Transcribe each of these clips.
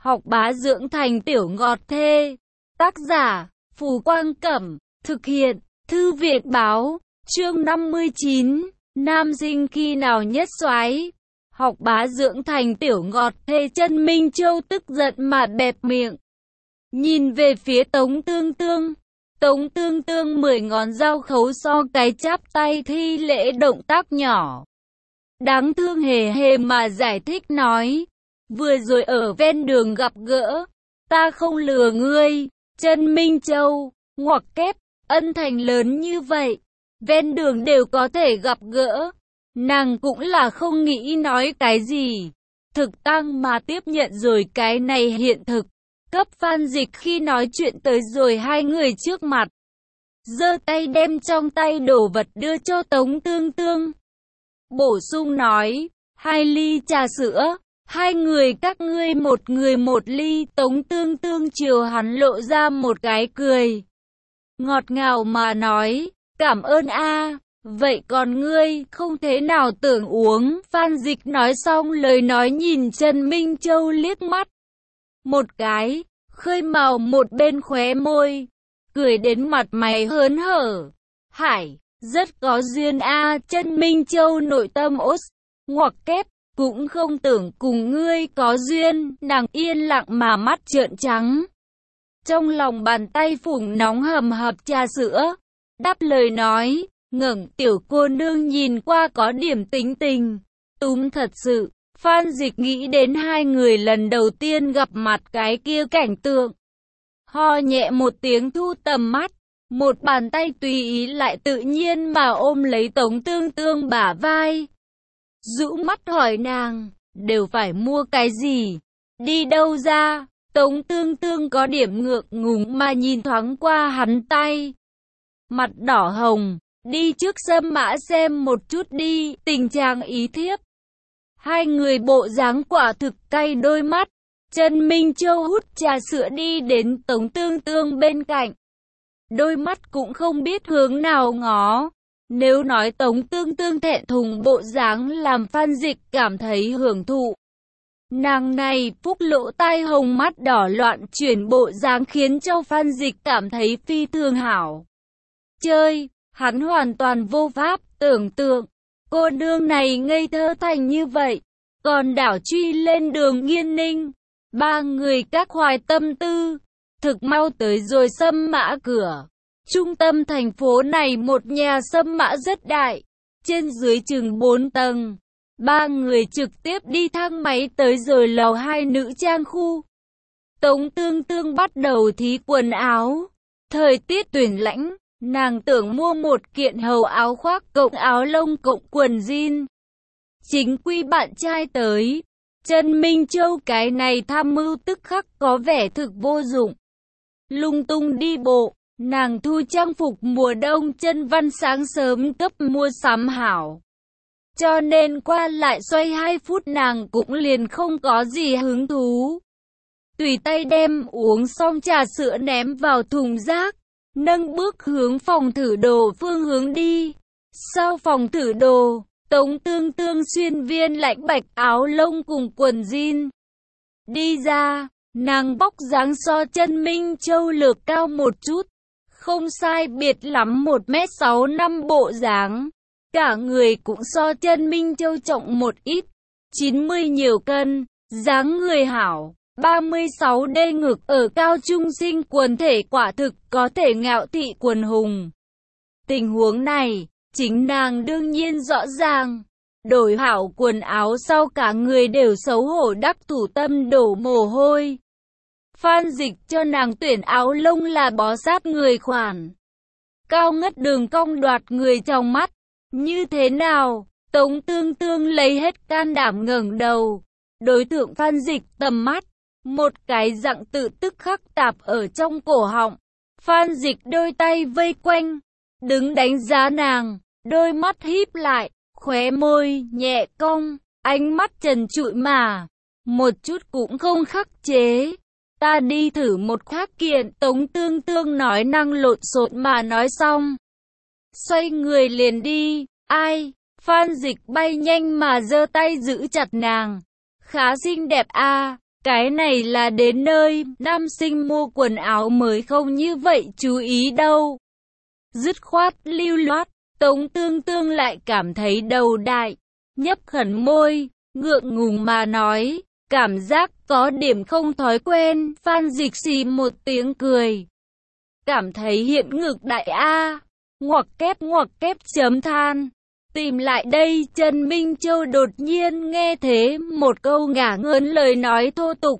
Học bá dưỡng thành tiểu ngọt thê. Tác giả, Phù Quang Cẩm. Thực hiện, Thư viện Báo. Chương 59. Nam sinh khi nào nhất soái. Học bá dưỡng thành tiểu ngọt thê. Chân Minh Châu tức giận mà bẹp miệng. Nhìn về phía Tống Tương Tương. Tống Tương Tương 10 ngón dao khấu so cái chắp tay thi lễ động tác nhỏ. Đáng thương hề hề mà giải thích nói. Vừa rồi ở ven đường gặp gỡ. Ta không lừa ngươi. Chân Minh Châu, ngoặc kép, ân thành lớn như vậy. Ven đường đều có thể gặp gỡ. Nàng cũng là không nghĩ nói cái gì. Thực tăng mà tiếp nhận rồi cái này hiện thực. Cấp Phan Dịch khi nói chuyện tới rồi hai người trước mặt. Giơ tay đem trong tay đồ vật đưa cho Tống Tương Tương. Bổ sung nói, 2 ly trà sữa, hai người các ngươi một người 1 ly. Tống Tương Tương chiều hắn lộ ra một cái cười. Ngọt ngào mà nói, cảm ơn a. Vậy còn ngươi, không thế nào tưởng uống. Phan Dịch nói xong lời nói nhìn Trần Minh Châu liếc mắt. Một cái, khơi màu một bên khóe môi. Cười đến mặt mày hớn hở. Hải, rất có duyên a. Trần Minh Châu nội tâm ốt, ngoặc kép, cũng không tưởng cùng ngươi có duyên. Nàng yên lặng mà mắt trợn trắng. Trong lòng bàn tay phủng nóng hầm hập trà sữa. Đáp lời nói, ngẩng tiểu cô nương nhìn qua có điểm tính tình. Túm thật sự. Phan Dịch nghĩ đến hai người lần đầu tiên gặp mặt cái kia cảnh tượng. Ho nhẹ một tiếng thu tầm mắt. Một bàn tay tùy ý lại tự nhiên mà ôm lấy Tống Tương Tương bả vai. Rũ mắt hỏi nàng, đều phải mua cái gì? Đi đâu ra? Tống Tương Tương có điểm ngượng ngùng mà nhìn thoáng qua hắn tay. Mặt đỏ hồng, đi trước Sâm Mã xem một chút đi, tình trạng ý thiếp. Hai người bộ dáng quả thực cay đôi mắt. Trần Minh Châu hút trà sữa đi đến Tống Tương Tương bên cạnh. Đôi mắt cũng không biết hướng nào ngó. Nếu nói Tống Tương Tương thẹn thùng bộ dáng làm Phan Dịch cảm thấy hưởng thụ. Nàng này phúc lỗ tai hồng mắt đỏ loạn chuyển bộ dáng khiến cho Phan Dịch cảm thấy phi thường hảo. Chơi, hắn hoàn toàn vô pháp tưởng tượng. Cô nương này ngây thơ thành như vậy. Còn đảo truy lên đường Nghiên Ninh. Ba người các hoài tâm tư. Thực mau tới rồi Sâm Mã cửa. Trung tâm thành phố này một nhà Sâm Mã rất đại. Trên dưới chừng 4 tầng. Ba người trực tiếp đi thang máy tới rồi lầu 2 nữ trang khu. Tống Tương Tương bắt đầu thí quần áo. Thời tiết tuyển lãnh. Nàng tưởng mua một kiện hầu áo khoác cộng áo lông cộng quần jean. Chính quy bạn trai tới. Trần Minh Châu cái này tham mưu tức khắc có vẻ thực vô dụng. Lung tung đi bộ, nàng thu trang phục mùa đông Chân Văn sáng sớm cấp mua sắm hảo. Cho nên qua lại xoay 2 phút nàng cũng liền không có gì hứng thú. Tùy tay đem uống xong trà sữa ném vào thùng rác. Nâng bước hướng phòng thử đồ phương hướng đi. Sau phòng thử đồ, Tống Tương Tương xuyên viên lãnh bạch áo lông cùng quần jean. Đi ra, nàng bóc dáng so Trần Minh Châu lược cao một chút. Không sai biệt lắm 1m65 bộ dáng. Cả người cũng so Trần Minh Châu trọng một ít. 90 nhiều cân, dáng người hảo. 36D ngực ở cao trung sinh quần thể quả thực có thể ngạo thị quần hùng. Tình huống này, chính nàng đương nhiên rõ ràng. Đổi hảo quần áo sau cả người đều xấu hổ đắc thủ tâm đổ mồ hôi. Phan Dịch cho nàng tuyển áo lông là bó sát người khoản. Cao ngất đường cong đoạt người trong mắt. Như thế nào? Tống Tương Tương lấy hết can đảm ngẩng đầu. Đối tượng Phan Dịch tầm mắt. Một cái dặng tự tức khắc tạp ở trong cổ họng. Phan Dịch đôi tay vây quanh. Đứng đánh giá nàng. Đôi mắt híp lại. Khóe môi nhẹ cong. Ánh mắt trần trụi mà. Một chút cũng không khắc chế. Ta đi thử một khác kiện. Tống Tương Tương nói năng lộn xộn mà nói xong. Xoay người liền đi. Ai? Phan Dịch bay nhanh mà giơ tay giữ chặt nàng. Khá xinh đẹp a. Cái này là đến nơi, nam sinh mua quần áo mới không như vậy chú ý đâu. Dứt khoát, lưu loát, Tống Tương Tương lại cảm thấy đầu đại, nhấp khẩn môi, ngượng ngùng mà nói, cảm giác có điểm không thói quen. Phan Dịch xì một tiếng cười, cảm thấy hiện ngực đại a, ngoặc kép chấm than. Tìm lại đây, Trần Minh Châu đột nhiên nghe thế một câu ngả ngớn lời nói thô tục.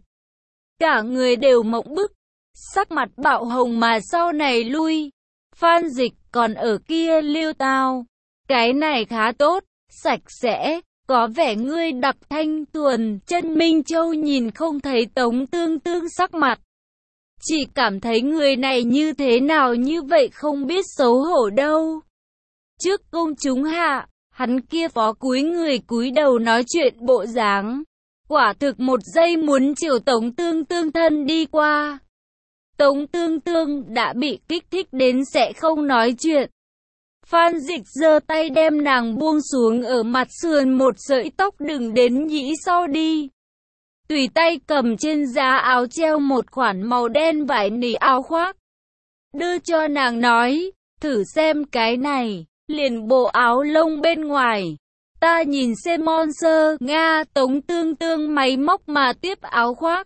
Cả người đều mộng bức, sắc mặt bạo hồng mà sau này lui. Phan Dịch còn ở kia liêu tao. Cái này khá tốt, sạch sẽ, có vẻ ngươi đặc thanh thuần. Trần Minh Châu nhìn không thấy Tống Tương Tương sắc mặt, chỉ cảm thấy người này như thế nào như vậy không biết xấu hổ đâu. Trước công chúng hạ, hắn kia phó cúi người cúi đầu nói chuyện bộ dáng, quả thực một giây muốn chiều Tống Tương Tương thân đi qua. Tống Tương Tương đã bị kích thích đến sẽ không nói chuyện. Phan Dịch giơ tay đem nàng buông xuống ở mặt sườn một sợi tóc đừng đến nhĩ sau đi. Tùy tay cầm trên giá áo treo một khoản màu đen vải nỉ áo khoác, đưa cho nàng nói, thử xem cái này, liền bộ áo lông bên ngoài. Ta nhìn xem Monster, Nga. Tống Tương Tương máy móc mà tiếp áo khoác,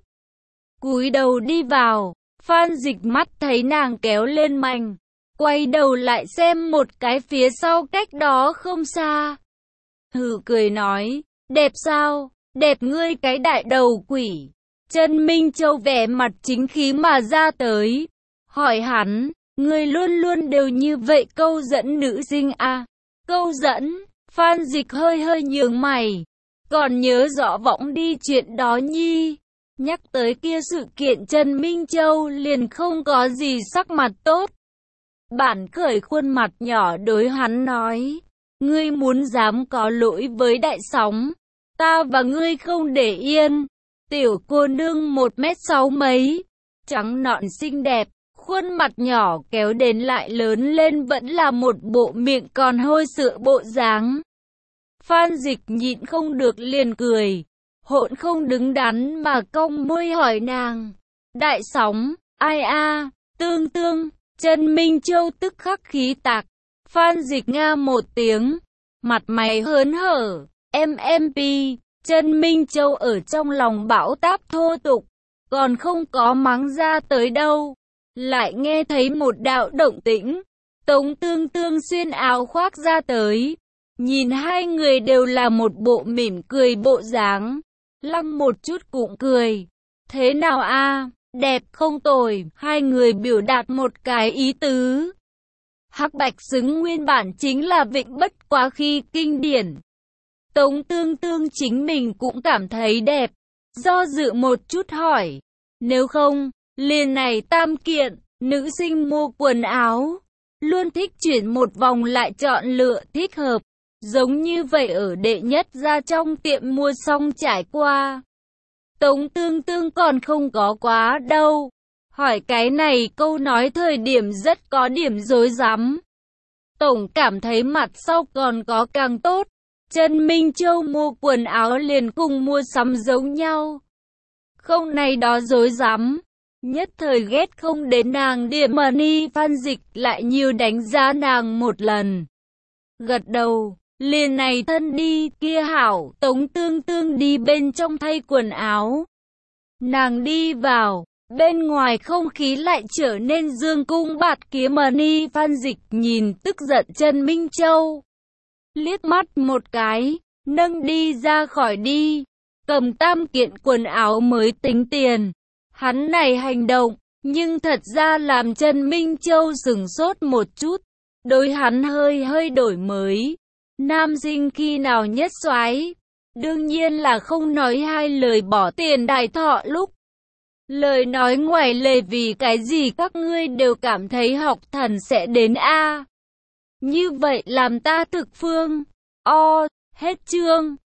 cúi đầu đi vào. Phan Dịch mắt thấy nàng kéo lên mành, quay đầu lại xem một cái phía sau cách đó không xa. Hừ cười nói, đẹp sao? Đẹp ngươi cái đại đầu quỷ. Trần Minh Châu vẻ mặt chính khí mà ra tới, hỏi hắn, ngươi luôn luôn đều như vậy câu dẫn nữ sinh à? Câu dẫn? Phan Dịch hơi nhướng mày, còn nhớ rõ võng đi chuyện đó nhi. Nhắc tới kia sự kiện Trần Minh Châu liền không có gì sắc mặt tốt. Bản khởi khuôn mặt nhỏ đối hắn nói, ngươi muốn dám có lỗi với đại sóng, ta và ngươi không để yên. Tiểu cô nương 1m6 mấy, trắng nõn xinh đẹp, khuôn mặt nhỏ kéo đến lại lớn lên vẫn là một bộ miệng còn hôi sữa bộ dáng. Phan Dịch nhịn không được liền cười, hỗn không đứng đắn mà cong môi hỏi nàng, đại sóng, ai a? Tương Tương. Trần Minh Châu tức khắc khí tạc. Phan Dịch nga một tiếng, mặt mày hớn hở, MMP. Trần Minh Châu ở trong lòng bão táp thô tục, còn không có mắng ra tới đâu, lại nghe thấy một đạo động tĩnh. Tống Tương Tương xuyên áo khoác ra tới, nhìn hai người đều là một bộ mỉm cười bộ dáng, lăng một chút cũng cười. Thế nào a? Đẹp không tồi. Hai người biểu đạt một cái ý tứ. Hắc bạch xứng nguyên bản chính là vịnh bất quá khi kinh điển. Tống Tương Tương chính mình cũng cảm thấy đẹp, do dự một chút hỏi, nếu không, liền này tam kiện. Nữ sinh mua quần áo, luôn thích chuyển một vòng lại chọn lựa thích hợp, giống như vậy ở đệ nhất ra trong tiệm mua xong trải qua. Tống Tương Tương còn không có quá đâu. Hỏi cái này câu nói thời điểm rất có điểm rối rắm. Tổng cảm thấy mặt sau còn có càng tốt. Trần Minh Châu mua quần áo liền cùng mua sắm giống nhau. Không này đó rối rắm. Nhất thời ghét không đến nàng điểm money. Phan Dịch lại nhiều đánh giá nàng một lần. Gật đầu. Liền này thân đi, kia hảo. Tống Tương Tương đi bên trong thay quần áo. Nàng đi vào, bên ngoài không khí lại trở nên dương cung bạt kiếm money. Phan Dịch nhìn tức giận Trần Minh Châu, liếc mắt một cái, nâng đi ra khỏi đi, cầm tam kiện quần áo mới tính tiền. Hắn này hành động, nhưng thật ra làm Trần Minh Châu sửng sốt một chút, đối hắn hơi đổi mới. Nam sinh khi nào nhất soái? Đương nhiên là không nói hai lời bỏ tiền đại thọ lúc. Lời nói ngoài lề vì cái gì các ngươi đều cảm thấy học thần sẽ đến a? Như vậy làm ta thực phương. Hết chương.